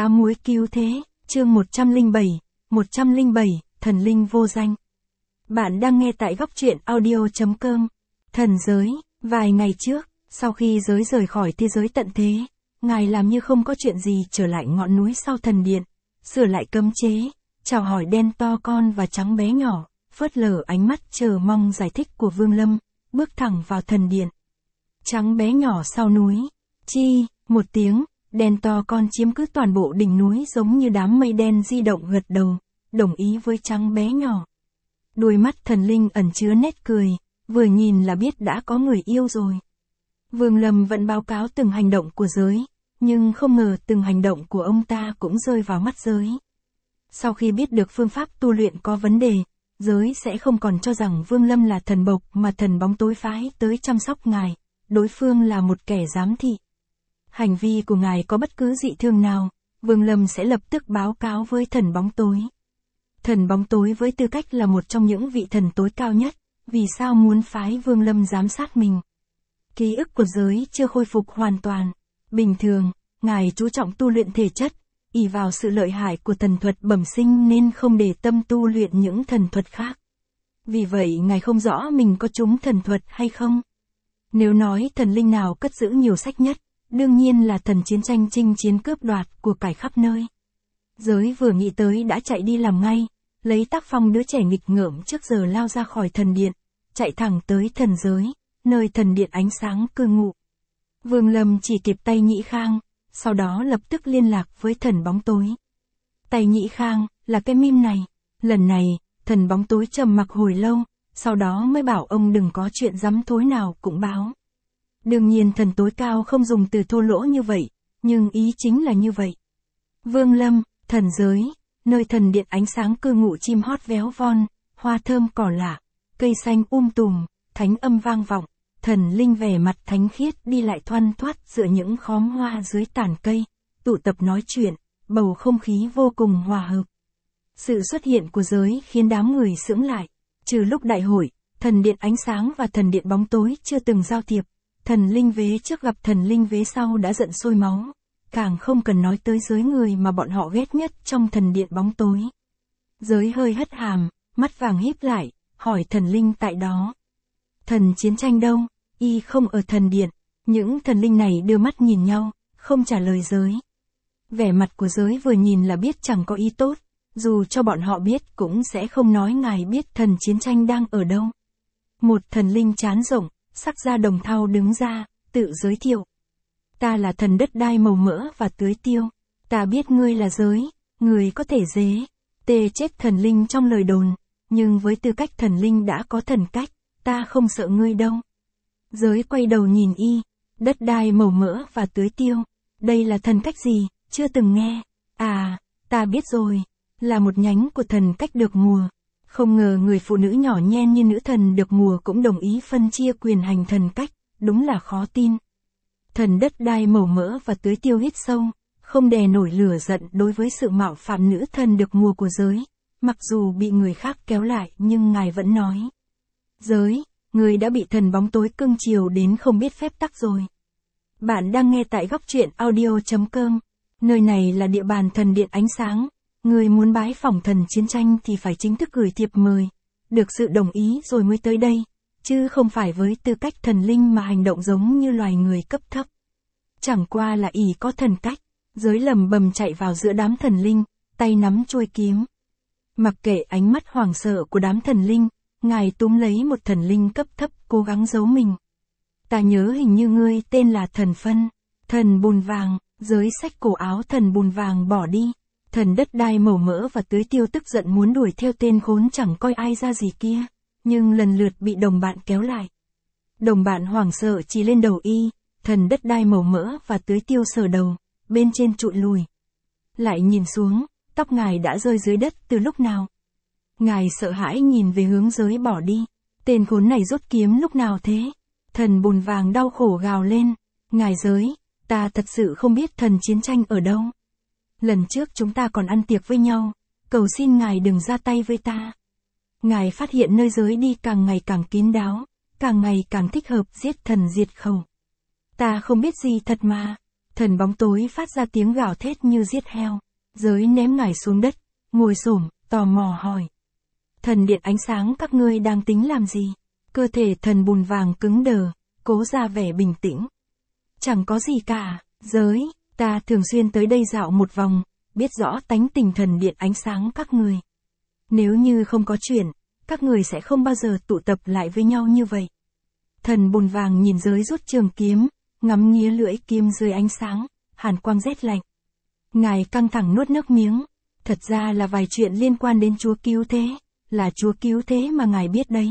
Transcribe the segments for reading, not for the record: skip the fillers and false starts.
Cá muối cứu thế, chương 107, thần linh vô danh. Bạn đang nghe tại góc truyện audio.com. Thần giới, vài ngày trước, sau khi giới rời khỏi thế giới tận thế, Ngài làm như không có chuyện gì trở lại ngọn núi sau thần điện, sửa lại cấm chế, chào hỏi đen to con và trắng bé nhỏ, phớt lờ ánh mắt chờ mong giải thích của Vương Lâm, bước thẳng vào thần điện. Trắng bé nhỏ sau núi, chi, một tiếng, đen to con chiếm cứ toàn bộ đỉnh núi giống như đám mây đen di động gật đầu, đồng ý với trắng bé nhỏ. Đuôi mắt thần linh ẩn chứa nét cười, vừa nhìn là biết đã có người yêu rồi. Vương Lâm vẫn báo cáo từng hành động của giới, nhưng không ngờ từng hành động của ông ta cũng rơi vào mắt giới. Sau khi biết được phương pháp tu luyện có vấn đề, giới sẽ không còn cho rằng Vương Lâm là thần bộc mà thần bóng tối phái tới chăm sóc ngài, đối phương là một kẻ giám thị. Hành vi của ngài có bất cứ dị thường nào, Vương Lâm sẽ lập tức báo cáo với thần bóng tối. Thần bóng tối với tư cách là một trong những vị thần tối cao nhất, vì sao muốn phái Vương Lâm giám sát mình? Ký ức của giới chưa khôi phục hoàn toàn. Bình thường, ngài chú trọng tu luyện thể chất, ỷ vào sự lợi hại của thần thuật bẩm sinh nên không để tâm tu luyện những thần thuật khác. Vì vậy ngài không rõ mình có trúng thần thuật hay không. Nếu nói thần linh nào cất giữ nhiều sách nhất, đương nhiên là thần chiến tranh chinh chiến cướp đoạt của cải khắp nơi. Giới vừa nghĩ tới đã chạy đi làm ngay, lấy tác phong đứa trẻ nghịch ngợm trước giờ lao ra khỏi thần điện, chạy thẳng tới thần giới, nơi thần điện ánh sáng cư ngụ. Vương Lâm chỉ kịp tay Nhĩ Khang, sau đó lập tức liên lạc với thần bóng tối. Tay Nhĩ Khang, là cái meme này. Lần này, thần bóng tối trầm mặc hồi lâu, sau đó mới bảo ông đừng có chuyện rắm thối nào cũng báo. Đương nhiên thần tối cao không dùng từ thô lỗ như vậy, nhưng ý chính là như vậy. Vương Lâm, thần giới, nơi thần điện ánh sáng cư ngụ chim hót véo von, hoa thơm cỏ lạ, cây xanh tùm, thánh âm vang vọng, thần linh vẻ mặt thánh khiết đi lại thoăn thoắt giữa những khóm hoa dưới tàn cây, tụ tập nói chuyện, bầu không khí vô cùng hòa hợp. Sự xuất hiện của giới khiến đám người sững lại, trừ lúc đại hội, thần điện ánh sáng và thần điện bóng tối chưa từng giao thiệp. Thần linh vế trước gặp thần linh vế sau đã giận sôi máu, càng không cần nói tới giới người mà bọn họ ghét nhất trong thần điện bóng tối. Giới hơi hất hàm, mắt vàng híp lại, hỏi thần linh tại đó. Thần chiến tranh đâu? Y không ở thần điện. Những thần linh này đưa mắt nhìn nhau, không trả lời giới. Vẻ mặt của giới vừa nhìn là biết chẳng có ý tốt, dù cho bọn họ biết cũng sẽ không nói ngài biết thần chiến tranh đang ở đâu. Một thần linh trán rộng, sắc da đồng thau đứng ra, tự giới thiệu. Ta là thần đất đai màu mỡ và tưới tiêu. Ta biết ngươi là giới, người có thể dế, tê chết thần linh trong lời đồn, nhưng với tư cách thần linh đã có thần cách, ta không sợ ngươi đâu. Giới quay đầu nhìn y, đất đai màu mỡ và tưới tiêu, đây là thần cách gì, chưa từng nghe. À, ta biết rồi, là một nhánh của thần cách được mùa. Không ngờ người phụ nữ nhỏ nhen như nữ thần được mùa cũng đồng ý phân chia quyền hành thần cách, đúng là khó tin. Thần đất đai màu mỡ và tưới tiêu hít sâu, không đè nổi lửa giận đối với sự mạo phạm nữ thần được mùa của giới, mặc dù bị người khác kéo lại nhưng ngài vẫn nói. Giới, người đã bị thần bóng tối cưng chiều đến không biết phép tắc rồi. Bạn đang nghe tại góc truyện audio.com, nơi này là địa bàn thần điện ánh sáng. Người muốn bái phỏng thần chiến tranh thì phải chính thức gửi thiệp mời, được sự đồng ý rồi mới tới đây, chứ không phải với tư cách thần linh mà hành động giống như loài người cấp thấp. Chẳng qua là ỷ có thần cách, giới lầm bầm chạy vào giữa đám thần linh, tay nắm chuôi kiếm. Mặc kệ ánh mắt hoảng sợ của đám thần linh, ngài túm lấy một thần linh cấp thấp cố gắng giấu mình. Ta nhớ hình như ngươi tên là thần Phân, thần bùn vàng, giới xách cổ áo thần bùn vàng bỏ đi. Thần đất đai màu mỡ và tưới tiêu tức giận muốn đuổi theo tên khốn chẳng coi ai ra gì kia, nhưng lần lượt bị đồng bạn kéo lại. Đồng bạn hoảng sợ chỉ lên đầu y, thần đất đai màu mỡ và tưới tiêu sờ đầu, bên trên trụi lùi. Lại nhìn xuống, tóc ngài đã rơi dưới đất từ lúc nào. Ngài sợ hãi nhìn về hướng giới bỏ đi, tên khốn này rút kiếm lúc nào thế? Thần bùn vàng đau khổ gào lên, ngài giới, ta thật sự không biết thần chiến tranh ở đâu. Lần trước chúng ta còn ăn tiệc với nhau, cầu xin ngài đừng ra tay với ta. Ngài phát hiện nơi giới đi càng ngày càng kín đáo, càng ngày càng thích hợp giết thần diệt khẩu. Ta không biết gì thật mà. Thần bóng tối phát ra tiếng gào thét như giết heo. Giới ném ngài xuống đất, ngồi xổm, tò mò hỏi. Thần điện ánh sáng các ngươi đang tính làm gì? Cơ thể thần bùn vàng cứng đờ, cố ra vẻ bình tĩnh. Chẳng có gì cả, giới, ta thường xuyên tới đây dạo một vòng, biết rõ tánh tình thần điện ánh sáng các người. Nếu như không có chuyện, các người sẽ không bao giờ tụ tập lại với nhau như vậy. Thần bùn vàng nhìn giới rút trường kiếm, ngắm nghía lưỡi kiếm dưới ánh sáng, hàn quang rét lạnh. Ngài căng thẳng nuốt nước miếng, thật ra là vài chuyện liên quan đến Chúa Cứu Thế, là Chúa Cứu Thế mà ngài biết đấy.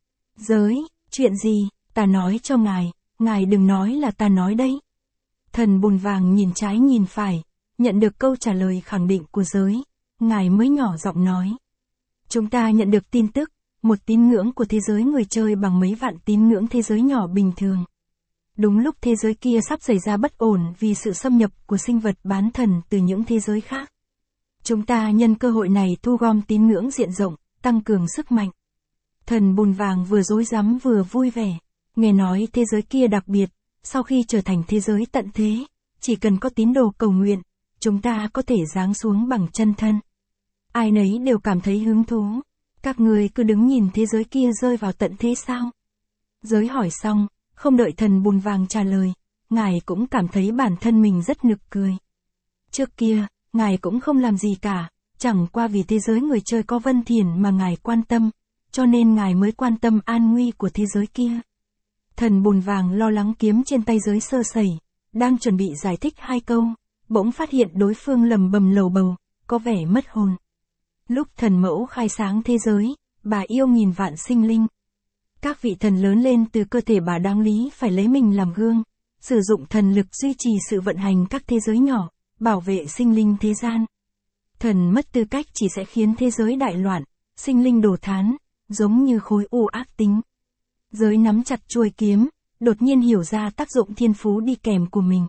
Giới, chuyện gì, ta nói cho ngài đừng nói là ta nói đấy. Thần bùn vàng nhìn trái nhìn phải, nhận được câu trả lời khẳng định của giới, ngài mới nhỏ giọng nói. Chúng ta nhận được tin tức, một tín ngưỡng của thế giới người chơi bằng mấy vạn tín ngưỡng thế giới nhỏ bình thường. Đúng lúc thế giới kia sắp xảy ra bất ổn vì sự xâm nhập của sinh vật bán thần từ những thế giới khác. Chúng ta nhân cơ hội này thu gom tín ngưỡng diện rộng, tăng cường sức mạnh. Thần bùn vàng vừa rối rắm vừa vui vẻ, nghe nói thế giới kia đặc biệt, sau khi trở thành thế giới tận thế, chỉ cần có tín đồ cầu nguyện, chúng ta có thể giáng xuống bằng chân thân. Ai nấy đều cảm thấy hứng thú. Các người cứ đứng nhìn thế giới kia rơi vào tận thế sao? Giới hỏi xong, không đợi thần bùn vàng trả lời, ngài cũng cảm thấy bản thân mình rất nực cười. Trước kia, ngài cũng không làm gì cả, chẳng qua vì thế giới người chơi có Vân Thiền mà ngài quan tâm, cho nên ngài mới quan tâm an nguy của thế giới kia. Thần bùn vàng lo lắng kiếm trên tay giới sơ sẩy, đang chuẩn bị giải thích 2 câu, bỗng phát hiện đối phương lầm bầm lầu bầu, có vẻ mất hồn. Lúc thần mẫu khai sáng thế giới, bà yêu nghìn vạn sinh linh. Các vị thần lớn lên từ cơ thể bà đáng lý phải lấy mình làm gương, sử dụng thần lực duy trì sự vận hành các thế giới nhỏ, bảo vệ sinh linh thế gian. Thần mất tư cách chỉ sẽ khiến thế giới đại loạn, sinh linh đổ thán, giống như khối u ác tính. Giới nắm chặt chuôi kiếm, đột nhiên hiểu ra tác dụng thiên phú đi kèm của mình.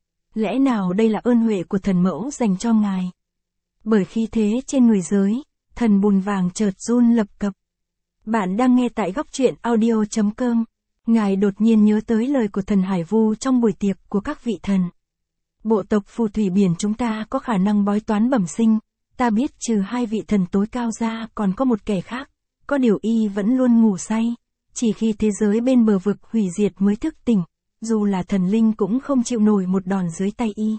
Lẽ nào đây là ơn huệ của thần mẫu dành cho ngài? Bởi khi thế trên người giới, thần bùn vàng chợt run lập cập. Bạn đang nghe tại góc truyện audio.com. Ngài đột nhiên nhớ tới lời của thần Hải Vu trong buổi tiệc của các vị thần. Bộ tộc phù thủy biển chúng ta có khả năng bói toán bẩm sinh, ta biết trừ 2 vị thần tối cao ra còn có một kẻ khác, có điều y vẫn luôn ngủ say, chỉ khi thế giới bên bờ vực hủy diệt mới thức tỉnh, dù là thần linh cũng không chịu nổi một đòn dưới tay y.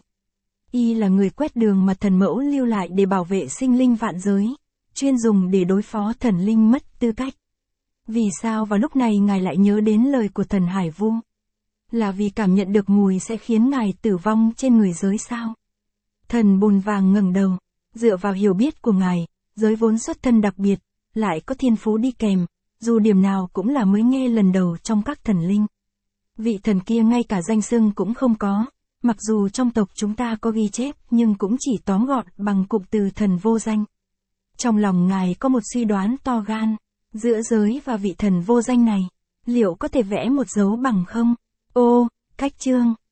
Y là người quét đường mà thần mẫu lưu lại để bảo vệ sinh linh vạn giới, chuyên dùng để đối phó thần linh mất tư cách. Vì sao vào lúc này ngài lại nhớ đến lời của thần Hải Vu? Là vì cảm nhận được mùi sẽ khiến ngài tử vong trên người giới sao? Thần bùn vàng ngẩng đầu, dựa vào hiểu biết của ngài, giới vốn xuất thân đặc biệt, lại có thiên phú đi kèm, dù điểm nào cũng là mới nghe lần đầu trong các thần linh. Vị thần kia ngay cả danh xưng cũng không có, mặc dù trong tộc chúng ta có ghi chép nhưng cũng chỉ tóm gọn bằng cụm từ thần vô danh. Trong lòng ngài có một suy đoán to gan, giữa giới và vị thần vô danh này, liệu có thể vẽ một dấu bằng không? Ô, cách chương.